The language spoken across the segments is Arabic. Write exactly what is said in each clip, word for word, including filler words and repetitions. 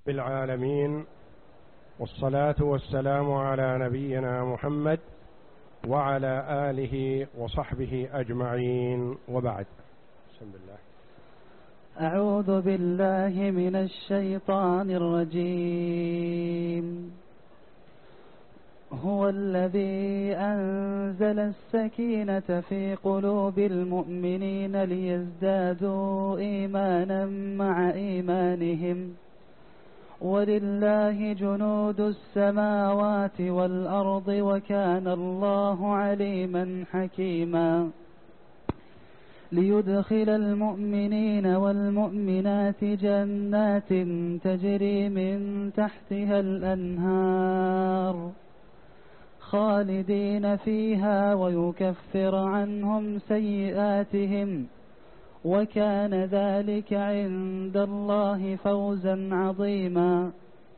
بالعالمين، والصلاة والسلام على نبينا محمد وعلى آله وصحبه أجمعين، وبعد. بسم الله. أعوذ بالله من الشيطان الرجيم. هو الذي أنزل السكينة في قلوب المؤمنين ليزدادوا إيمانا مع إيمانهم، ولله جنود السماوات والأرض وكان الله عليما حكيما. ليدخل المؤمنين والمؤمنات جنات تجري من تحتها الأنهار خالدين فيها ويكفر عنهم سيئاتهم، وكان ذلك عند الله فوزا عظيما.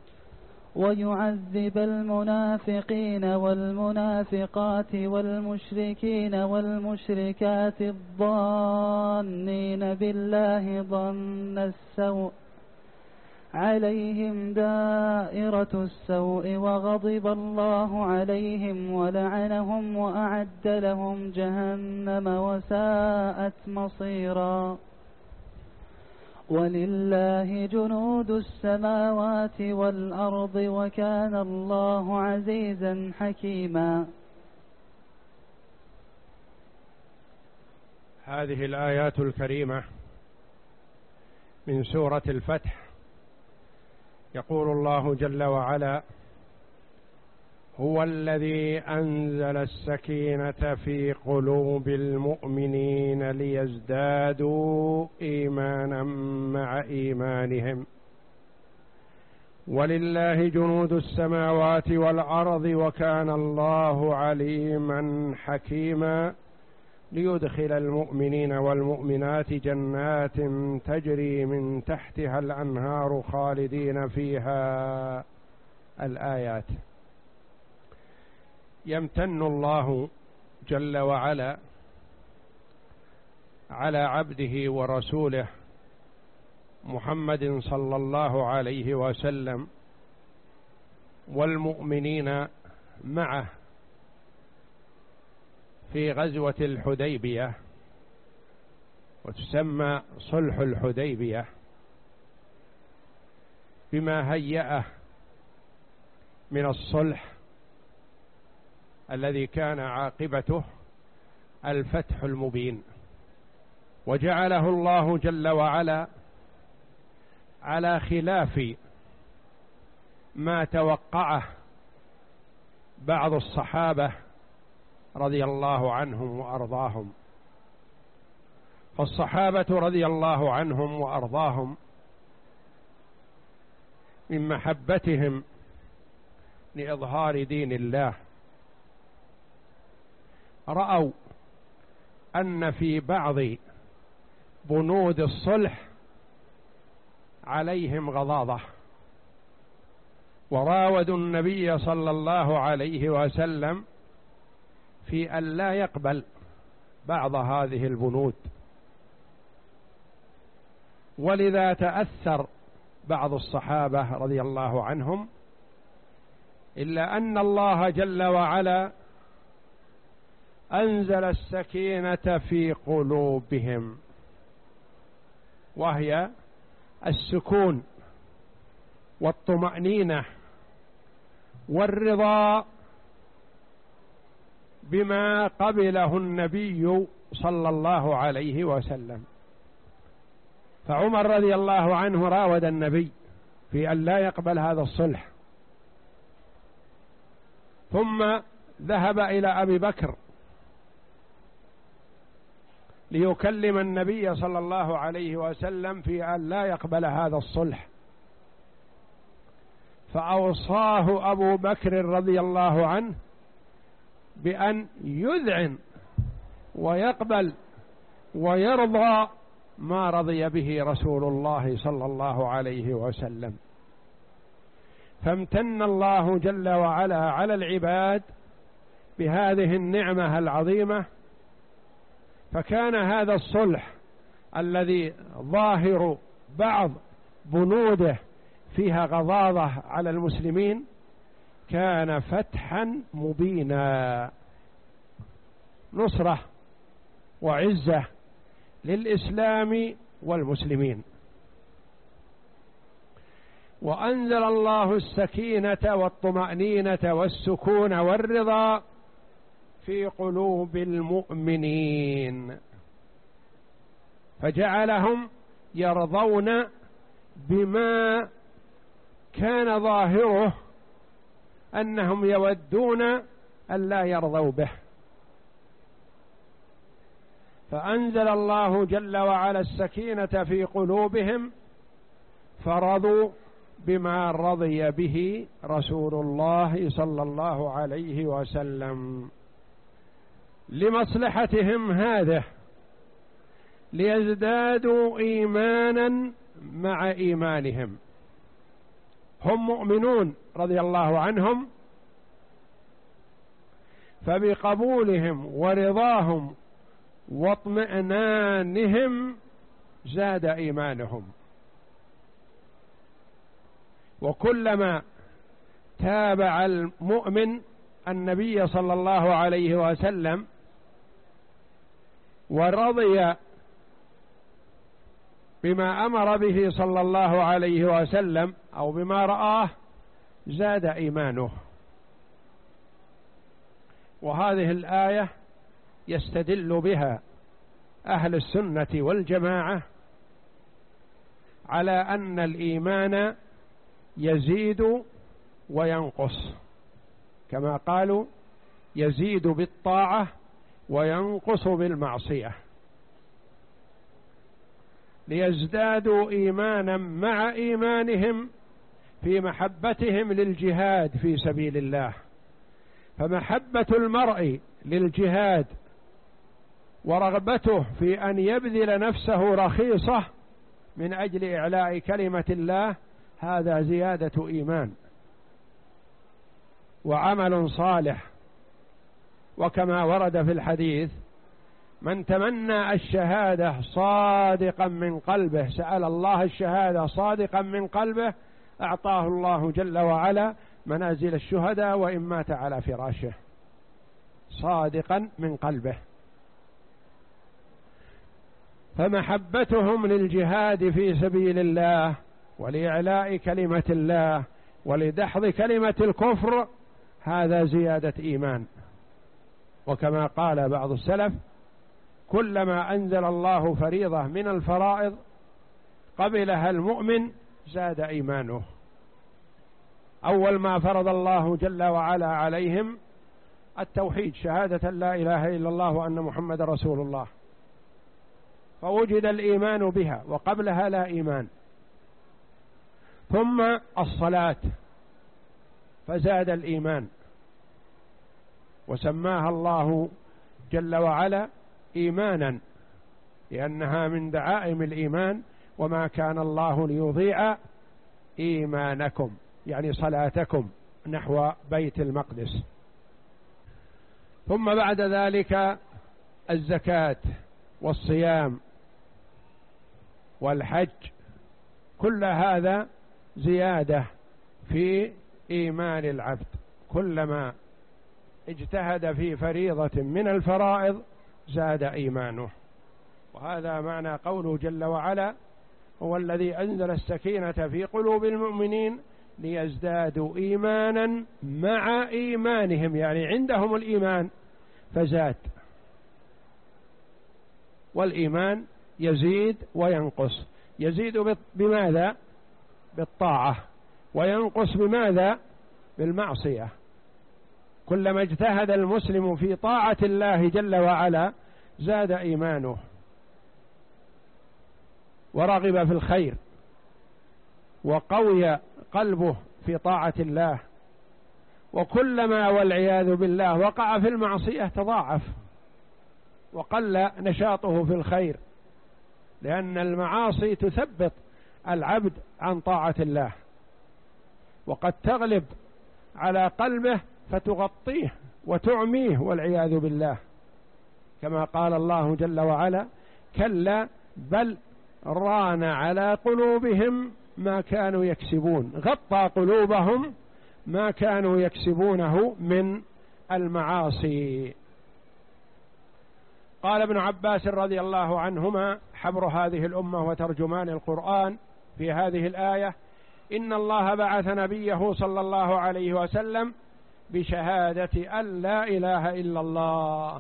ويعذب المنافقين والمنافقات والمشركين والمشركات الظانين بالله ظن السوء عليهم دائرة السوء، وغضب الله عليهم ولعنهم وأعد لهم جهنم وساءت مصيرا. ولله جنود السماوات والأرض وكان الله عزيزا حكيما. هذه الآيات الكريمة من سورة الفتح. يقول الله جل وعلا: هو الذي أنزل السكينة في قلوب المؤمنين ليزدادوا إيمانا مع إيمانهم، ولله جنود السماوات والأرض وكان الله عليما حكيما. ليدخل المؤمنين والمؤمنات جنات تجري من تحتها الأنهار خالدين فيها. الآيات. يمتن الله جل وعلا على عبده ورسوله محمد صلى الله عليه وسلم والمؤمنين معه في غزوة الحديبية، وتسمى صلح الحديبية، بما هيأه من الصلح الذي كان عاقبته الفتح المبين. وجعله الله جل وعلا على خلاف ما توقعه بعض الصحابة رضي الله عنهم وأرضاهم. فالصحابة رضي الله عنهم وأرضاهم من محبتهم لإظهار دين الله رأوا أن في بعض بنود الصلح عليهم غضاضة، وراودوا النبي صلى الله عليه وسلم في أن لا يقبل بعض هذه البنود، ولذا تأثر بعض الصحابة رضي الله عنهم، إلا أن الله جل وعلا أنزل السكينة في قلوبهم، وهي السكون والطمأنينة والرضا بما قبله النبي صلى الله عليه وسلم. فعمر رضي الله عنه راود النبي في أن لا يقبل هذا الصلح، ثم ذهب إلى أبي بكر ليكلم النبي صلى الله عليه وسلم في أن لا يقبل هذا الصلح، فأوصاه أبو بكر رضي الله عنه بأن يذعن ويقبل ويرضى ما رضي به رسول الله صلى الله عليه وسلم. فامتن الله جل وعلا على العباد بهذه النعمة العظيمة، فكان هذا الصلح الذي ظاهر بعض بنوده فيها غضاضة على المسلمين كان فتحا مبينا، نصرة وعزة للإسلام والمسلمين. وأنزل الله السكينة والطمأنينة والسكون والرضا في قلوب المؤمنين، فجعلهم يرضون بما كان ظاهره أنهم يودون أن لا يرضوا به، فأنزل الله جل وعلا السكينة في قلوبهم فرضوا بما رضي به رسول الله صلى الله عليه وسلم لمصلحتهم هذه، ليزدادوا إيمانا مع إيمانهم. هم مؤمنون رضي الله عنهم، فبقبولهم ورضاهم واطمئنانهم زاد إيمانهم. وكلما تابع المؤمن النبي صلى الله عليه وسلم ورضي بما أمر به صلى الله عليه وسلم أو بما رآه زاد إيمانه. وهذه الآية يستدل بها أهل السنة والجماعة على أن الإيمان يزيد وينقص، كما قالوا يزيد بالطاعة وينقص بالمعصية، ليزدادوا إيمانا مع إيمانهم في محبتهم للجهاد في سبيل الله. فمحبة المرء للجهاد ورغبته في أن يبذل نفسه رخيصة من أجل إعلاء كلمة الله هذا زيادة إيمان وعمل صالح. وكما ورد في الحديث: من تمنى الشهادة صادقا من قلبه، سأل الله الشهادة صادقا من قلبه، أعطاه الله جل وعلا منازل الشهداء وإن مات على فراشه، صادقا من قلبه. فمحبتهم للجهاد في سبيل الله ولإعلاء كلمة الله ولدحض كلمة الكفر هذا زيادة إيمان. وكما قال بعض السلف: كلما أنزل الله فريضة من الفرائض قبلها المؤمن زاد إيمانه. أول ما فرض الله جل وعلا عليهم التوحيد، شهادة لا إله إلا الله وأن محمد رسول الله، فوجد الإيمان بها، وقبلها لا إيمان. ثم الصلاة فزاد الإيمان، وسماها الله جل وعلا إيمانا لأنها من دعائم الإيمان: وما كان الله ليضيع إيمانكم، يعني صلاتكم نحو بيت المقدس. ثم بعد ذلك الزكاة والصيام والحج، كل هذا زيادة في إيمان العبد. كلما اجتهد في فريضة من الفرائض زاد إيمانه. وهذا معنى قوله جل وعلا: هو الذي أنزل السكينة في قلوب المؤمنين ليزدادوا إيمانا مع إيمانهم، يعني عندهم الإيمان فزاد. والإيمان يزيد وينقص، يزيد بماذا؟ بالطاعة، وينقص بماذا؟ بالمعصية. كلما اجتهد المسلم في طاعة الله جل وعلا زاد إيمانه ورغب في الخير، وقوي قلبه في طاعة الله. وكلما والعياذ بالله وقع في المعصية تضاعف وقل نشاطه في الخير، لأن المعاصي تثبط العبد عن طاعة الله، وقد تغلب على قلبه فتغطيه وتعميه والعياذ بالله، كما قال الله جل وعلا: كلا بل ران على قلوبهم ما كانوا يكسبون، غطى قلوبهم ما كانوا يكسبونه من المعاصي. قال ابن عباس رضي الله عنهما حبر هذه الأمة وترجمان القرآن في هذه الآية: إن الله بعث نبيه صلى الله عليه وسلم بشهادة أن لا إله إلا الله،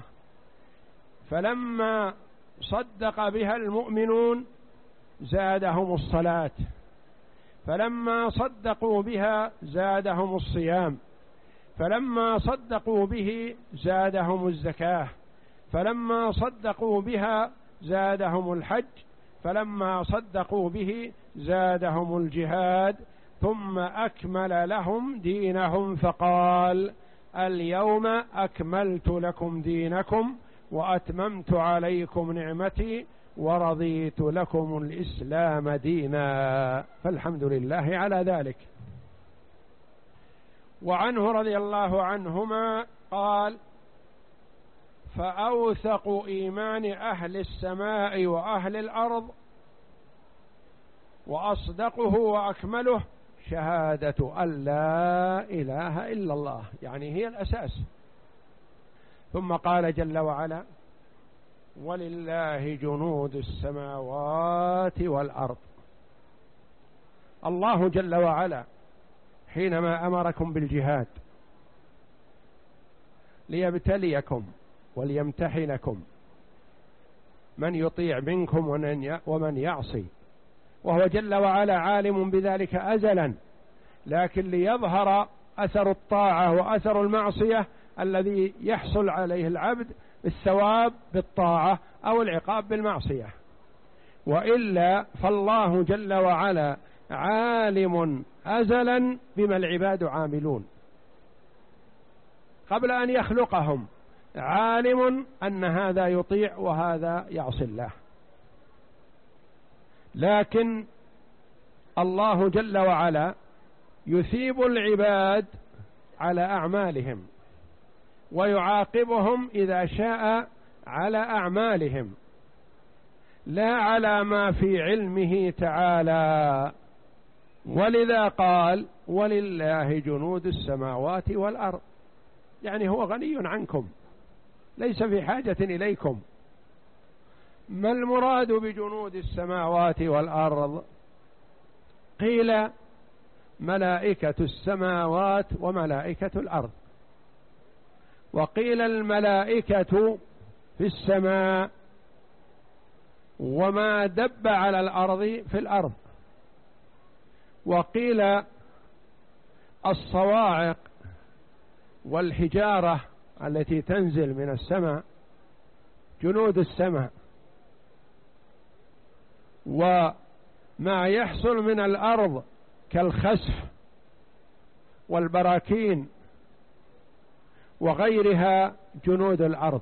فلما صدق بها المؤمنون زادهم الصلاة، فلما صدقوا بها زادهم الصيام، فلما صدقوا به زادهم الزكاة، فلما صدقوا بها زادهم الحج، فلما صدقوا به زادهم الجهاد، ثم أكمل لهم دينهم فقال: اليوم أكملت لكم دينكم وأتممت عليكم نعمتي ورضيت لكم الإسلام دينا. فالحمد لله على ذلك. وعنه رضي الله عنهما قال: فأوثق إيمان أهل السماء وأهل الأرض وأصدقه وأكمله شهادة أن لا إله إلا الله، يعني هي الأساس. ثم قال جل وعلا: ولله جنود السماوات والأرض. الله جل وعلا حينما أمركم بالجهاد ليبتليكم وليمتحنكم من يطيع منكم ومن يعصي، وهو جل وعلا عالم بذلك أزلا، لكن ليظهر أثر الطاعة وأثر المعصية الذي يحصل عليه العبد الثواب بالطاعة أو العقاب بالمعصية. وإلا فالله جل وعلا عالم أزلا بما العباد عاملون، قبل أن يخلقهم عالم أن هذا يطيع وهذا يعصي الله. لكن الله جل وعلا يثيب العباد على أعمالهم ويعاقبهم إذا شاء على أعمالهم، لا على ما في علمه تعالى. ولذا قال: ولله جنود السماوات والأرض، يعني هو غني عنكم ليس في حاجة إليكم. ما المراد بجنود السماوات والأرض؟ قيل: ملائكة السماوات وملائكة الأرض، وقيل الملائكة في السماء وما دب على الأرض في الأرض، وقيل الصواعق والحجارة التي تنزل من السماء جنود السماء، وما يحصل من الأرض كالخسف والبراكين وغيرها جنود الأرض.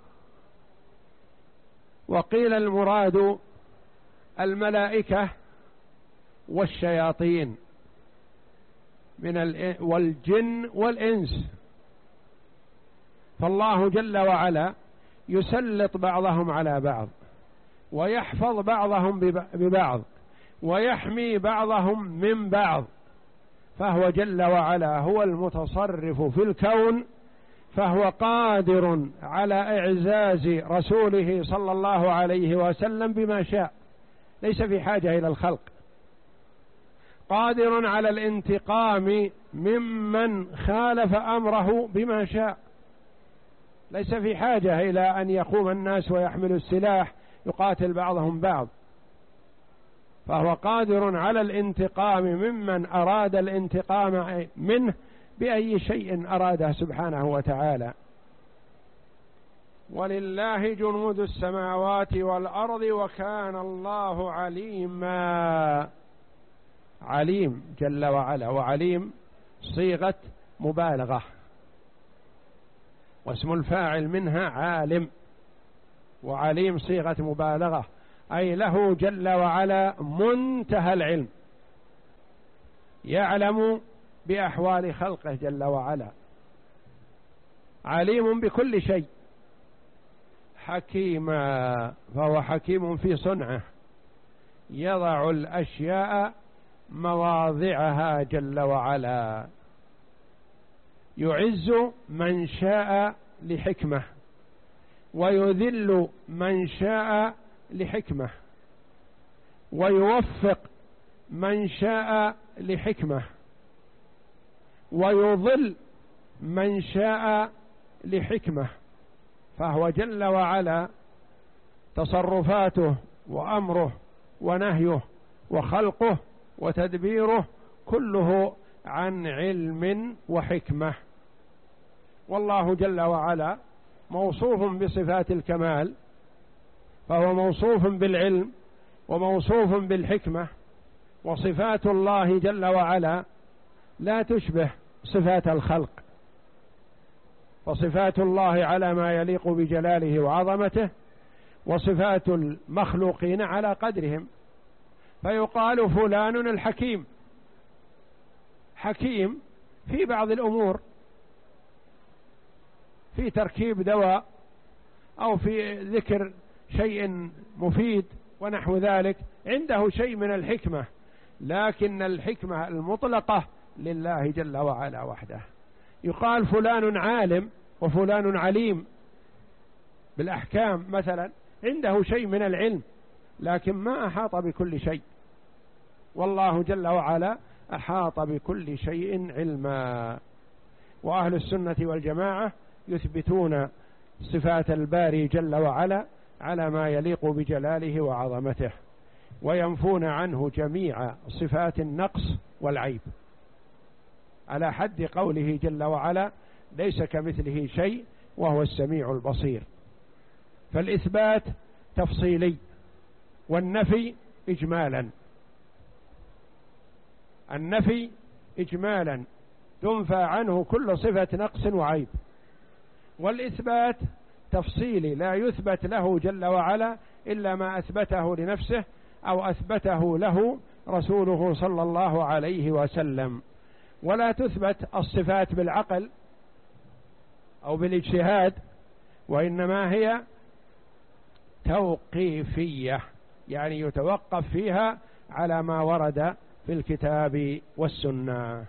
وقيل المراد الملائكة والشياطين من والجن والإنس، فالله جل وعلا يسلط بعضهم على بعض ويحفظ بعضهم ببعض ويحمي بعضهم من بعض، فهو جل وعلا هو المتصرف في الكون، فهو قادر على إعزاز رسوله صلى الله عليه وسلم بما شاء، ليس في حاجة إلى الخلق، قادر على الانتقام ممن خالف أمره بما شاء، ليس في حاجة إلى أن يقوم الناس ويحملوا السلاح يقاتل بعضهم بعض، فهو قادر على الانتقام ممن أراد الانتقام منه بأي شيء أراده سبحانه وتعالى. ولله جنود السماوات والأرض وكان الله عليما. عليم جل وعلا، وعليم صيغة مبالغة، واسم الفاعل منها عالم، وعليم صيغة مبالغة، أي له جل وعلا منتهى العلم، يعلم بأحوال خلقه جل وعلا، عليم بكل شيء، حكيما، فهو حكيم في صنعه، يضع الأشياء مواضعها جل وعلا، يعز من شاء لحكمة ويذل من شاء لحكمة ويوفق من شاء لحكمة ويضل من شاء لحكمة. فهو جل وعلا تصرفاته وأمره ونهيه وخلقه وتدبيره كله عن علم وحكمة. والله جل وعلا موصوف بصفات الكمال، فهو موصوف بالعلم وموصوف بالحكمة، وصفات الله جل وعلا لا تشبه صفات الخلق، فصفات الله على ما يليق بجلاله وعظمته، وصفات المخلوقين على قدرهم. فيقال فلان الحكيم، حكيم في بعض الأمور، في تركيب دواء أو في ذكر شيء مفيد ونحو ذلك، عنده شيء من الحكمة، لكن الحكمة المطلقة لله جل وعلا وحده. يقال فلان عالم وفلان عليم بالأحكام مثلا، عنده شيء من العلم لكن ما أحاط بكل شيء، والله جل وعلا أحاط بكل شيء علما. وأهل السنة والجماعة يثبتون صفات الباري جل وعلا على ما يليق بجلاله وعظمته، وينفون عنه جميع صفات النقص والعيب، على حد قوله جل وعلا ليس كمثله شيء وهو السميع البصير. فالإثبات تفصيلي والنفي إجمالا، النفي إجمالا تنفى عنه كل صفة نقص وعيب، والإثبات تفصيلي لا يثبت له جل وعلا إلا ما أثبته لنفسه أو أثبته له رسوله صلى الله عليه وسلم. ولا تثبت الصفات بالعقل أو بالاجتهاد، وإنما هي توقيفية، يعني يتوقف فيها على ما ورد في الكتاب والسنة.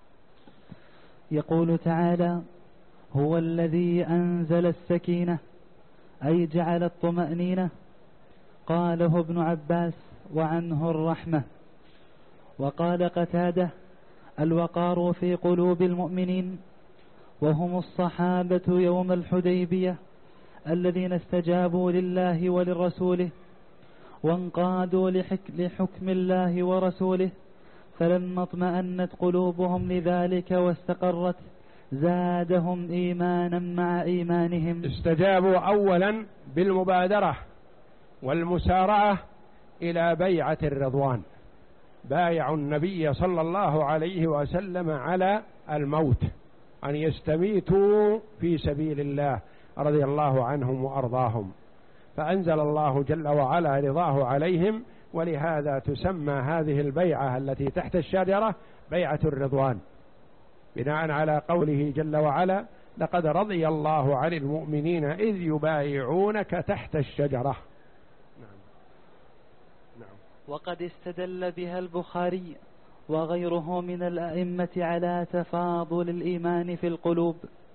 يقول تعالى: هو الذي أنزل السكينة، أي جعل الطمأنينة. قاله ابن عباس وعنه الرحمة. وقال قتادة: الوقار في قلوب المؤمنين، وهم الصحابة يوم الحديبية الذين استجابوا لله ولرسوله وانقادوا لحك لحكم الله ورسوله، فلما اطمأنت قلوبهم لذلك واستقرت زادهم إيمانا مع إيمانهم. استجابوا أولا بالمبادرة والمسارعة إلى بيعة الرضوان، بايعوا النبي صلى الله عليه وسلم على الموت، أن يستميتوا في سبيل الله رضي الله عنهم وأرضاهم، فأنزل الله جل وعلا رضاه عليهم، ولهذا تسمى هذه البيعة التي تحت الشجرة بيعة الرضوان، بناء على قوله جل وعلا: لقد رضي الله عن المؤمنين إذ يبايعونك تحت الشجرة. نعم. نعم. وقد استدل بها البخاري وغيره من الأئمة على تفاضل الإيمان في القلوب.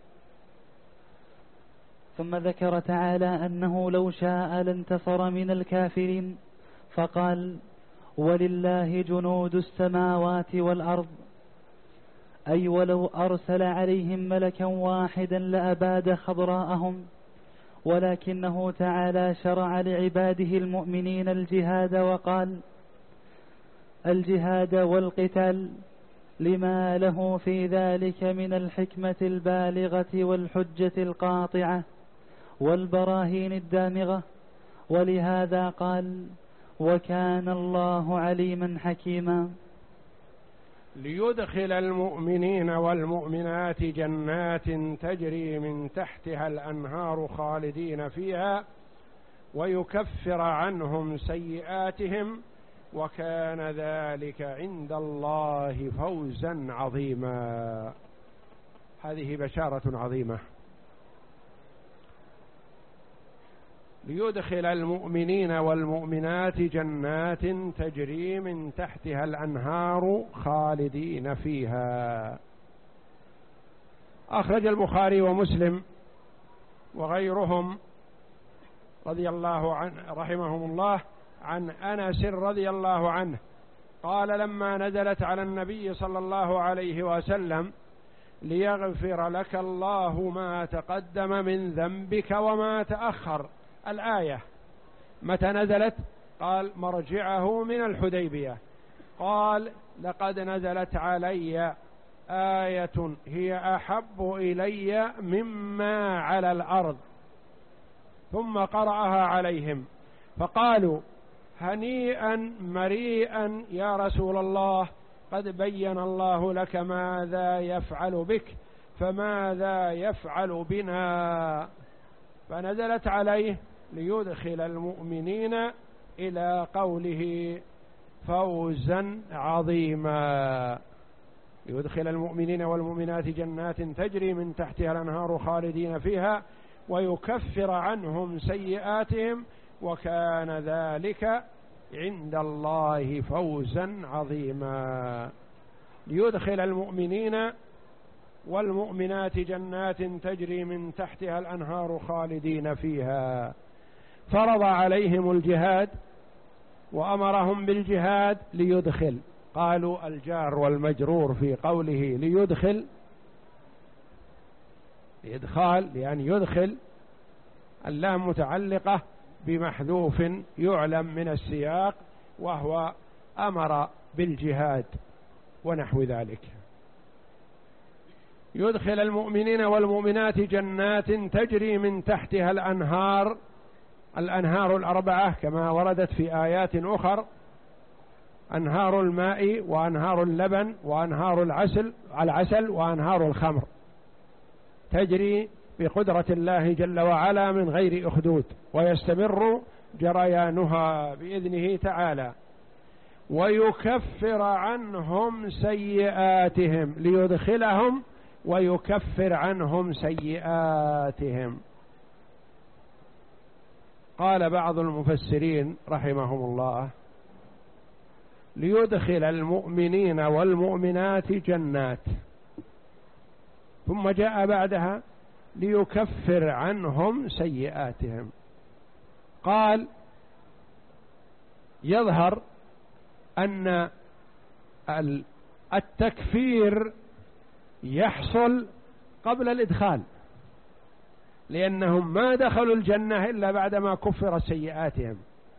ثم ذكر تعالى أنه لو شاء لانتصر من الكافرين، فقال: ولله جنود السماوات والأرض، أي ولو أرسل عليهم ملكا واحدا لأباد خضراءهم، ولكنه تعالى شرع لعباده المؤمنين الجهاد، وقال: الجهاد والقتال لما له في ذلك من الحكمة البالغة والحجة القاطعة والبراهين الدامغة. ولهذا قال: وكان الله عليما حكيما. ليدخل المؤمنين والمؤمنات جنات تجري من تحتها الأنهار خالدين فيها ويكفر عنهم سيئاتهم وكان ذلك عند الله فوزا عظيما. هذه بشارة عظيمة. ليدخل المؤمنين والمؤمنات جنات تجري من تحتها الأنهار خالدين فيها. أخرج البخاري ومسلم وغيرهم رضي الله عنه رحمهم الله عن أنس رضي الله عنه قال: لما نزلت على النبي صلى الله عليه وسلم: ليغفر لك الله ما تقدم من ذنبك وما تأخر، الآية متى نزلت؟ قال: مرجعه من الحديبية. قال: لقد نزلت علي آية هي أحب إلي مما على الأرض. ثم قرأها عليهم فقالوا: هنيئا مريئا يا رسول الله، قد بين الله لك ماذا يفعل بك، فماذا يفعل بنا؟ فنزلت عليه: ليدخل المؤمنين إلى قوله فوزا عظيما، ليدخل المؤمنين والمؤمنات جنات تجري من تحتها الأنهار خالدين فيها ويكفر عنهم سيئاتهم وكان ذلك عند الله فوزا عظيما. ليدخل المؤمنين والمؤمنات جنات تجري من تحتها الأنهار خالدين فيها. فرض عليهم الجهاد وأمرهم بالجهاد ليدخل. قالوا الجار والمجرور في قوله ليدخل إدخال لأن يدخل، اللام متعلقة بمحذوف يعلم من السياق وهو أمر بالجهاد ونحو ذلك. يدخل المؤمنين والمؤمنات جنات تجري من تحتها الأنهار، الأنهار الأربعة كما وردت في آيات أخر: أنهار الماء وأنهار اللبن وأنهار العسل العسل وأنهار الخمر، تجري بقدرة الله جل وعلا من غير أخدود، ويستمر جريانها بإذنه تعالى. ويكفر عنهم سيئاتهم، ليدخلهم ويكفر عنهم سيئاتهم. قال بعض المفسرين رحمهم الله: ليدخل المؤمنين والمؤمنات جنات، ثم جاء بعدها ليكفر عنهم سيئاتهم. قال: يظهر أن التكفير يحصل قبل الإدخال، لأنهم ما دخلوا الجنة إلا بعدما كفر سيئاتهم.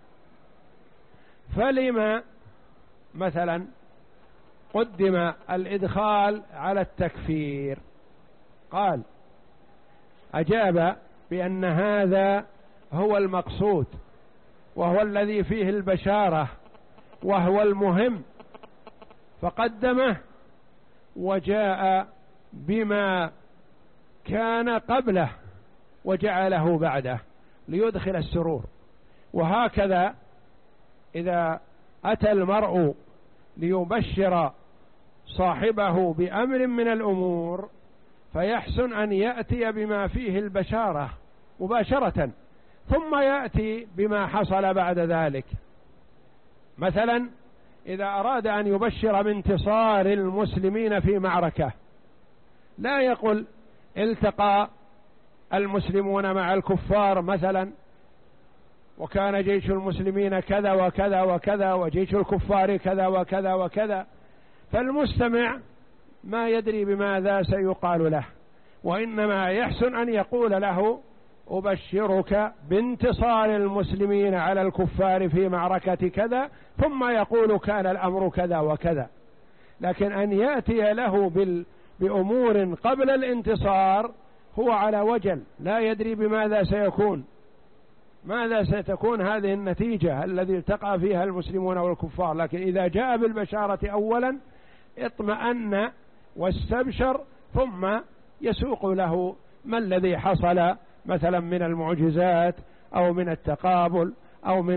فلما مثلا قدم الإدخال على التكفير؟ قال: أجاب بأن هذا هو المقصود وهو الذي فيه البشارة وهو المهم، فقدمه وجاء بما كان قبله وجعله بعده ليدخل السرور. وهكذا إذا أتى المرء ليبشر صاحبه بأمر من الأمور فيحسن أن يأتي بما فيه البشارة مباشرة، ثم يأتي بما حصل بعد ذلك. مثلا إذا أراد أن يبشر بانتصار المسلمين في معركة، لا يقول التقى المسلمون مع الكفار مثلا وكان جيش المسلمين كذا وكذا وكذا وجيش الكفار كذا وكذا وكذا، فالمستمع ما يدري بماذا سيقال له، وإنما يحسن أن يقول له: أبشرك بانتصار المسلمين على الكفار في معركة كذا، ثم يقول كان الأمر كذا وكذا. لكن أن يأتي له بأمور قبل الانتصار هو على وجل، لا يدري بماذا سيكون، ماذا ستكون هذه النتيجة الذي التقى فيها المسلمون والكفار. لكن إذا جاء بالبشارة أولا اطمأن واستبشر، ثم يسوق له ما الذي حصل مثلا من المعجزات أو من التقابل أو من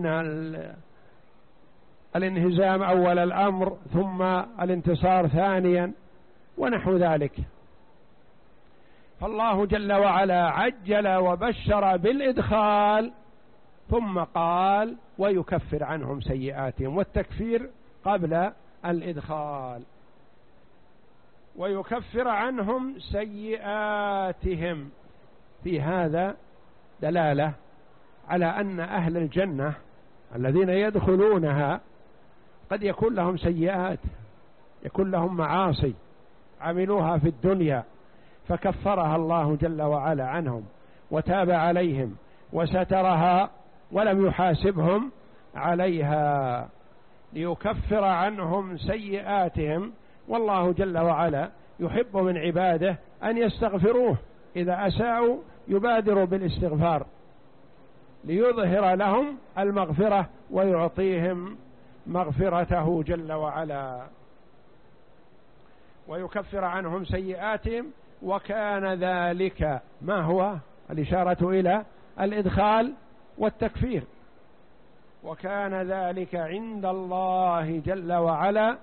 الانهزام أول الأمر ثم الانتصار ثانيا ونحو ذلك. فالله جل وعلا عجل وبشر بالإدخال ثم قال ويكفر عنهم سيئاتهم، والتكفير قبل الإدخال. ويكفر عنهم سيئاتهم، في هذا دلالة على أن أهل الجنة الذين يدخلونها قد يكون لهم سيئات، يكون لهم معاصي عملوها في الدنيا فكفرها الله جل وعلا عنهم وتاب عليهم وسترها ولم يحاسبهم عليها، ليكفر عنهم سيئاتهم. والله جل وعلا يحب من عباده أن يستغفروه، إذا أساءوا يبادر بالاستغفار ليظهر لهم المغفرة ويعطيهم مغفرته جل وعلا. ويكفر عنهم سيئاتهم، وكان ذلك ما هو الإشارة إلى الإدخال والتكفير، وكان ذلك عند الله جل وعلا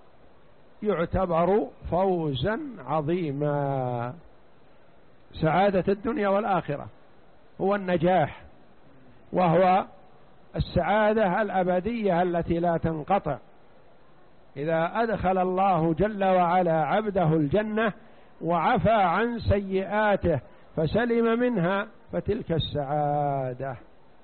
يعتبر فوزا عظيما. سعادة الدنيا والآخرة هو النجاح، وهو السعادة الأبدية التي لا تنقطع. إذا أدخل الله جل وعلا عبده الجنة وعفى عن سيئاته فسلم منها، فتلك السعادة.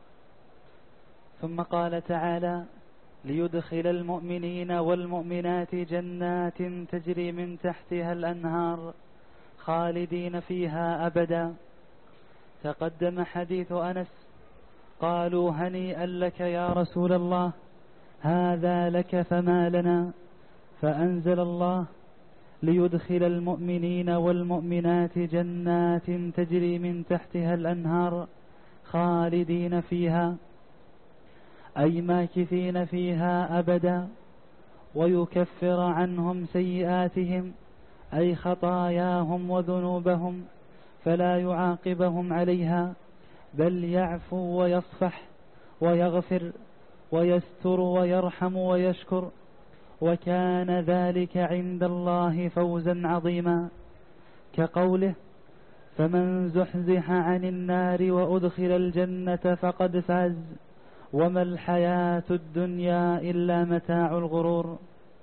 ثم قال تعالى: ليدخل المؤمنين والمؤمنات جنات تجري من تحتها الأنهار خالدين فيها أبدا. تقدم حديث أنس: قالوا هنيئا لك يا رسول الله، هذا لك فما لنا؟ فأنزل الله: ليدخل المؤمنين والمؤمنات جنات تجري من تحتها الأنهار خالدين فيها، أي ماكثين فيها أبدا، ويكفر عنهم سيئاتهم، أي خطاياهم وذنوبهم، فلا يعاقبهم عليها، بل يعفو ويصفح ويغفر ويستر ويرحم ويشكر، وكان ذلك عند الله فوزا عظيما. كقوله: فمن زحزح عن النار وأدخل الجنة فقد فاز، وما الحياة الدنيا إلا متاع الغرور.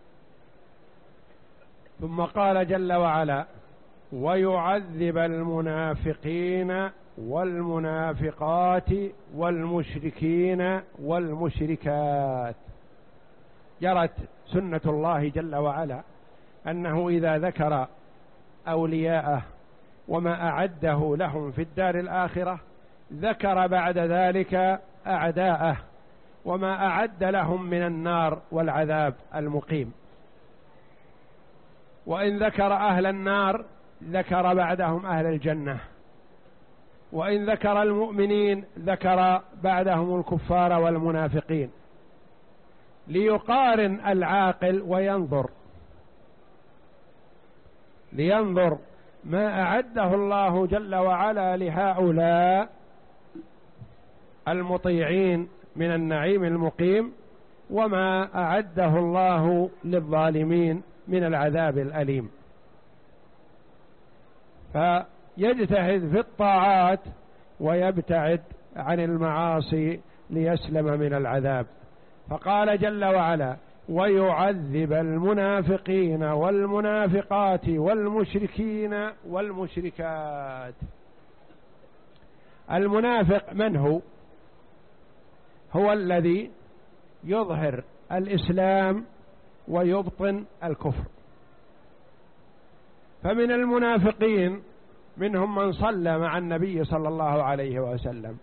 ثم قال جل وعلا: ويعذب المنافقين والمنافقات والمشركين والمشركات. جرت سنة الله جل وعلا أنه إذا ذكر أولياءه وما أعده لهم في الدار الآخرة ذكر بعد ذلك أعداءه وما أعد لهم من النار والعذاب المقيم. وإن ذكر أهل النار ذكر بعدهم أهل الجنة، وإن ذكر المؤمنين ذكر بعدهم الكفار والمنافقين، ليقارن العاقل وينظر لينظر ما أعده الله جل وعلا لهؤلاء المطيعين من النعيم المقيم، وما أعده الله للظالمين من العذاب الأليم، فيجتهد في الطاعات ويبتعد عن المعاصي ليسلم من العذاب. فقال جل وعلا: ويعذب المنافقين والمنافقات والمشركين والمشركات. المنافق من هو؟ هو الذي يظهر الإسلام ويبطن الكفر. فمن المنافقين منهم من صلى مع النبي صلى الله عليه وسلم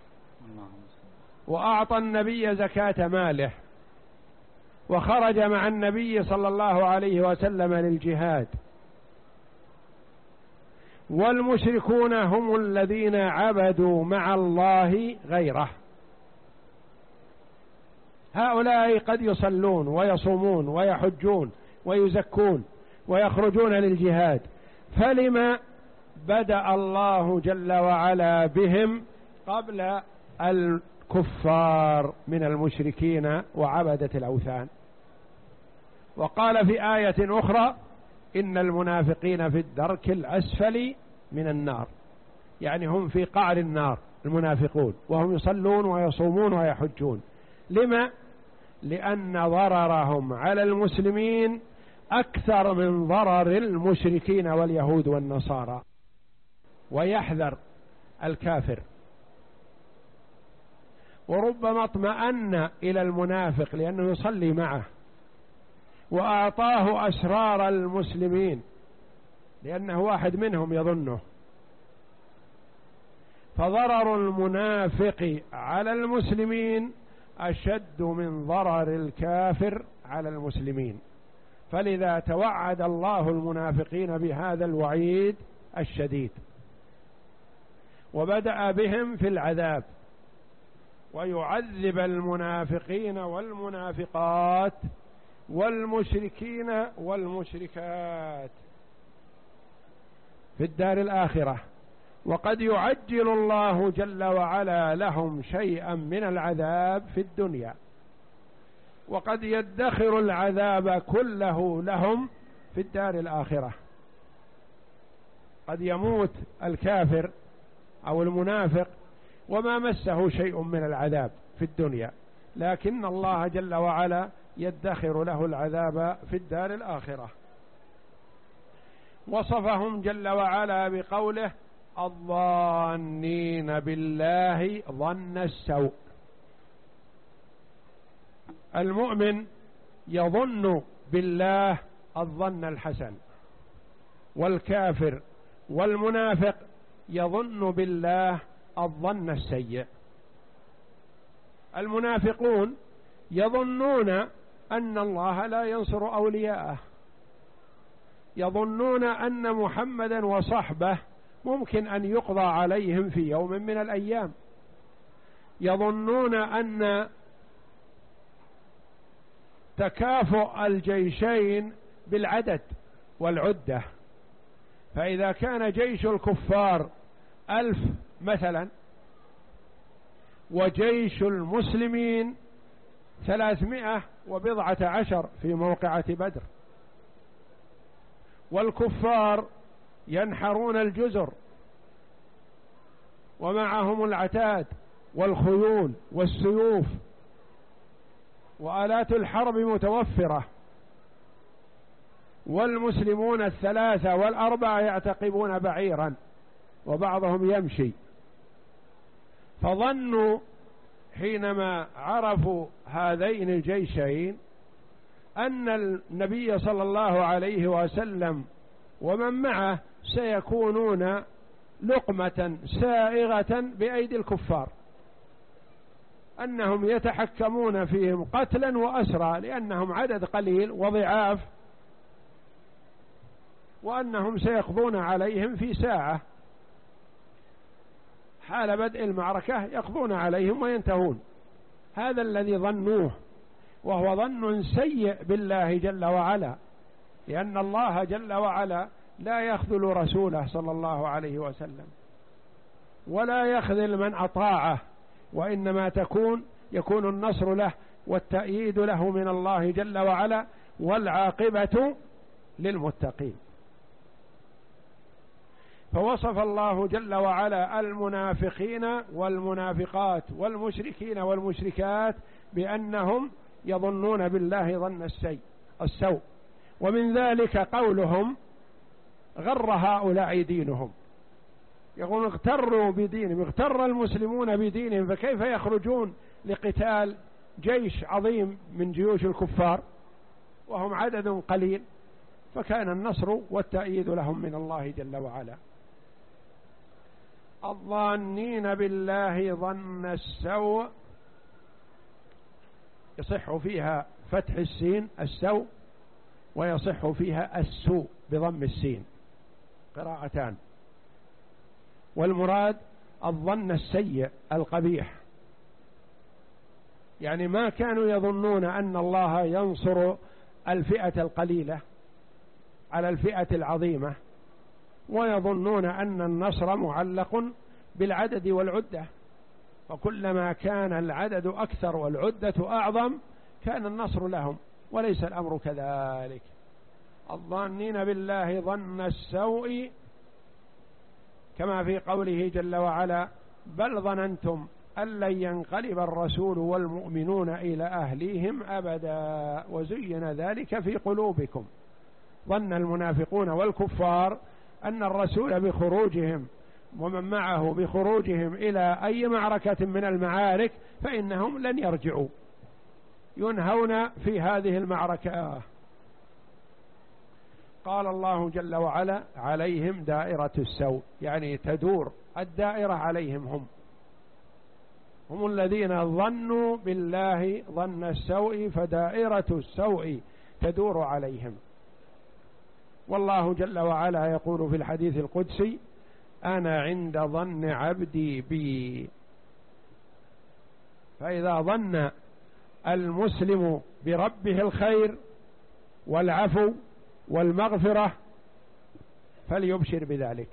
وأعطى النبي زكاة ماله وخرج مع النبي صلى الله عليه وسلم للجهاد. والمشركون هم الذين عبدوا مع الله غيره. هؤلاء قد يصلون ويصومون ويحجون ويزكون ويخرجون للجهاد، فلما بدأ الله جل وعلا بهم قبل الكفار من المشركين وعبدة الأوثان؟ وقال في آية أخرى: إن المنافقين في الدرك الأسفل من النار، يعني هم في قعر النار المنافقون وهم يصلون ويصومون ويحجون. لما؟ لأن ضررهم على المسلمين أكثر من ضرر المشركين واليهود والنصارى، ويحذر الكافر. وربما اطمأن إلى المنافق لأنه يصلي معه، وأعطاه أسرار المسلمين لأنه واحد منهم يظنه. فضرر المنافق على المسلمين أشد من ضرر الكافر على المسلمين، فلذا توعد الله المنافقين بهذا الوعيد الشديد، وبدأ بهم في العذاب، ويعذب المنافقين والمنافقات والمشركين والمشركات في الدار الآخرة. وقد يعجل الله جل وعلا لهم شيئا من العذاب في الدنيا، وقد يدخر العذاب كله لهم في الدار الآخرة. قد يموت الكافر أو المنافق وما مسه شيء من العذاب في الدنيا، لكن الله جل وعلا يدخر له العذاب في الدار الآخرة. وصفهم جل وعلا بقوله الظانين بالله ظن السوء. المؤمن يظن بالله الظن الحسن، والكافر والمنافق يظن بالله الظن السيء. المنافقون يظنون أن الله لا ينصر أولياءه، يظنون أن محمدا وصحبه ممكن أن يقضى عليهم في يوم من الأيام، يظنون أن تكافؤ الجيشين بالعدد والعدة، فإذا كان جيش الكفار ألف مثلا وجيش المسلمين ثلاثمائة وبضعة عشر في موقعة بدر، والكفار ينحرون الجزر ومعهم العتاد والخيول والسيوف وآلات الحرب متوفرة، والمسلمون الثلاثة والأربعة يعتقبون بعيرا وبعضهم يمشي. فظنوا حينما عرفوا هذين الجيشين أن النبي صلى الله عليه وسلم ومن معه سيكونون لقمة سائغة بأيدي الكفار، أنهم يتحكمون فيهم قتلا وأسرى لأنهم عدد قليل وضعاف، وأنهم سيقضون عليهم في ساعة، حال بدء المعركة يقضون عليهم وينتهون. هذا الذي ظنوه، وهو ظن سيء بالله جل وعلا، لأن الله جل وعلا لا يخذل رسوله صلى الله عليه وسلم ولا يخذل من أطاعه، وإنما تكون يكون النصر له والتأييد له من الله جل وعلا، والعاقبة للمتقين. فوصف الله جل وعلا المنافقين والمنافقات والمشركين والمشركات بأنهم يظنون بالله ظن السوء، ومن ذلك قولهم غر هؤلاء دينهم، يقول اغتروا بدينهم، اغتر المسلمون بدينهم، فكيف يخرجون لقتال جيش عظيم من جيوش الكفار وهم عدد قليل؟ فكان النصر والتأييد لهم من الله جل وعلا. الظانين بالله ظن السوء يصح فيها فتح السين السوء، ويصح فيها السوء بضم السين، قراءتان. والمراد الظن السيء القبيح، يعني ما كانوا يظنون أن الله ينصر الفئة القليلة على الفئة العظيمة، ويظنون أن النصر معلق بالعدد والعدة، فكلما كان العدد أكثر والعدة أعظم كان النصر لهم، وليس الأمر كذلك. الظانين بالله ظن السوء، كما في قوله جل وعلا بل ظننتم أن لن ينقلب الرسول والمؤمنون إلى أهليهم أبدا وزين ذلك في قلوبكم. ظن المنافقون والكفار أن الرسول بخروجهم ومن معه بخروجهم إلى أي معركة من المعارك فإنهم لن يرجعوا، ينهون في هذه المعركة. قال الله جل وعلا: عليهم دائرة السوء، يعني تدور الدائرة عليهم، هم هم الذين ظنوا بالله ظن السوء فدائرة السوء تدور عليهم. والله جل وعلا يقول في الحديث القدسي: أنا عند ظن عبدي بي. فإذا ظن المسلم بربه الخير والعفو والمغفرة فليبشر بذلك،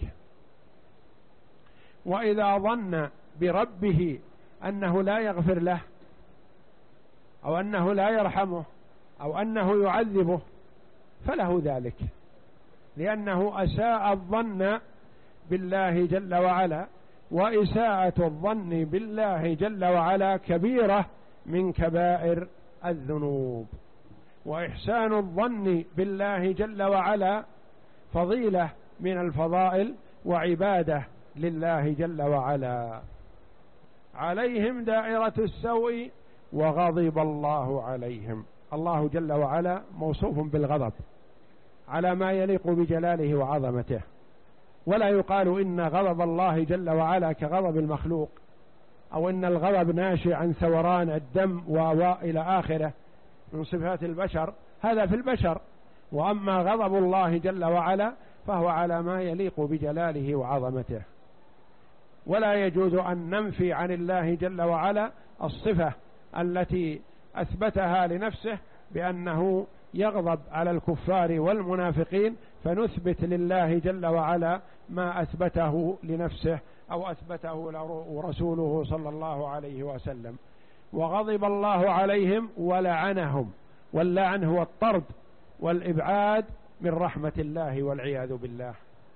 وإذا ظن بربه أنه لا يغفر له أو أنه لا يرحمه أو أنه يعذبه فله ذلك، لأنه أساء الظن بالله جل وعلا، وإساءة الظن بالله جل وعلا كبيرة من كبائر الذنوب، وإحسان الظن بالله جل وعلا فضيلة من الفضائل وعبادة لله جل وعلا. عليهم دائرة السوء وغضب الله عليهم. الله جل وعلا موصوف بالغضب على ما يليق بجلاله وعظمته، ولا يقال إن غضب الله جل وعلا كغضب المخلوق، أو إن الغضب ناشئ عن ثوران الدم وإلى آخره من صفات البشر، هذا في البشر. وأما غضب الله جل وعلا فهو على ما يليق بجلاله وعظمته، ولا يجوز أن ننفي عن الله جل وعلا الصفة التي أثبتها لنفسه بأنه يغضب على الكفار والمنافقين، فنثبت لله جل وعلا ما أثبته لنفسه أو أثبته رسوله صلى الله عليه وسلم. وغضب الله عليهم ولعنهم، واللعن هو الطرد والإبعاد من رحمة الله والعياذ بالله.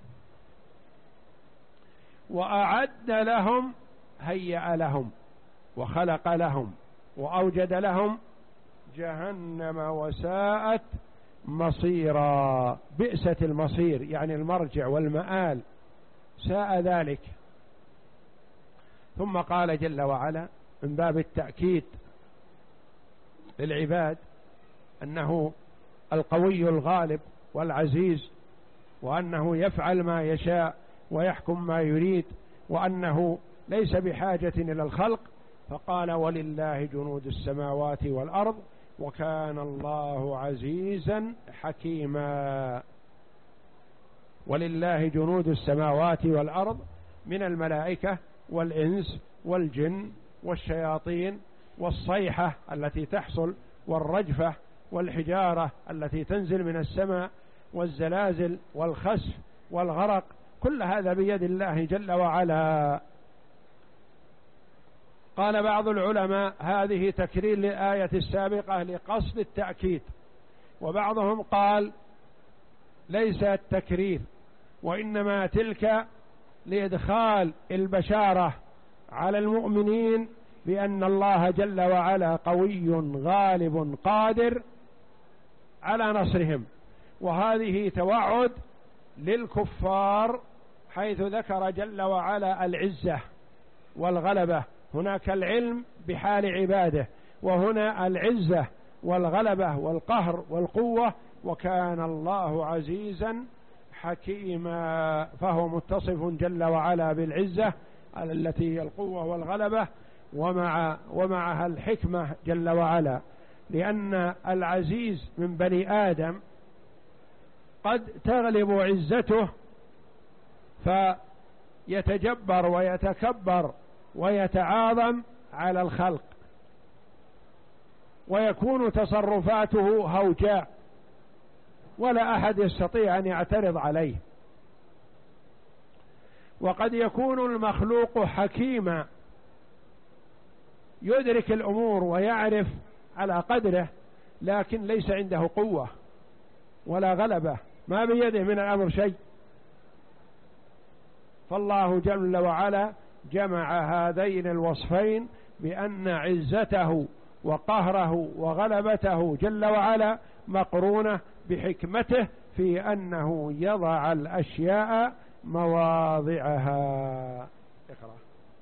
وأعد لهم، هيأ لهم وخلق لهم وأوجد لهم جهنم وساءت مصيرا. بئست المصير يعني المرجع والمآل، ساء ذلك. ثم قال جل وعلا من باب التأكيد للعباد أنه القوي الغالب والعزيز، وأنه يفعل ما يشاء ويحكم ما يريد، وأنه ليس بحاجة إلى الخلق، فقال: ولله جنود السماوات والأرض وكان الله عزيزا حكيما. ولله جنود السماوات والأرض من الملائكة والإنس والجن والشياطين، والصيحة التي تحصل، والرجفة والحجارة التي تنزل من السماء، والزلازل والخسف والغرق، كل هذا بيد الله جل وعلا. قال بعض العلماء: هذه تكرير للآية السابقة لقصد التأكيد، وبعضهم قال: ليس التكرير، وإنما تلك لإدخال البشارة على المؤمنين بأن الله جل وعلا قوي غالب قادر على نصرهم. وهذه توعد للكفار، حيث ذكر جل وعلا العزة والغلبة. هناك العلم بحال عباده، وهنا العزة والغلبة والقهر والقوة. وكان الله عزيزا حكيما، فهو متصف جل وعلا بالعزة التي هي القوة والغلبة، ومع ومعها الحكمة جل وعلا، لأن العزيز من بني آدم قد تغلب عزته فيتجبر ويتكبر ويتعاظم على الخلق، ويكون تصرفاته هوجاء ولا أحد يستطيع أن يعترض عليه. وقد يكون المخلوق حكيما يدرك الأمور ويعرف على قدره، لكن ليس عنده قوة ولا غلبة، ما بيده من الأمر شيء. فالله جل وعلا جمع هذين الوصفين بأن عزته وقهره وغلبته جل وعلا مقرونة بحكمته في أنه يضع الأشياء مواضعها. اقرأ.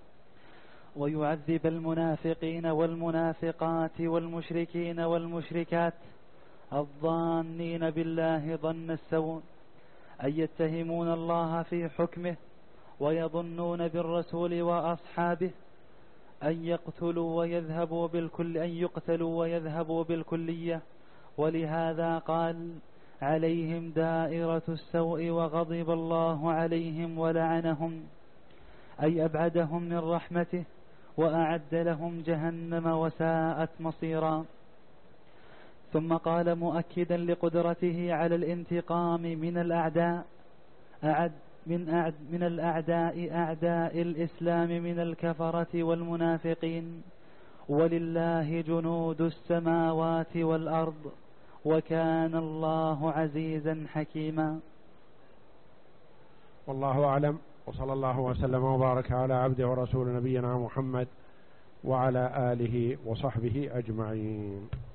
ويعذب المنافقين والمنافقات والمشركين والمشركات الظانين بالله ظن السوء، أن يتهمون الله في حكمه ويظنون بالرسول وأصحابه أن يقتلوا ويذهبوا بالكل أن يقتلوا ويذهبوا بالكلية. ولهذا قال: عليهم دائرة السوء وغضب الله عليهم ولعنهم، أي أبعدهم من رحمته وأعد لهم جهنم وساءت مصيرا. ثم قال مؤكدا لقدرته على الانتقام من الأعداء أعد من, أعد من الأعداء أعداء الإسلام من الكفرة والمنافقين: ولله جنود السماوات والأرض وكان الله عزيزا حكيما. والله أعلم، وصلى الله وسلم وبارك على عبده ورسول نبينا محمد وعلى آله وصحبه أجمعين.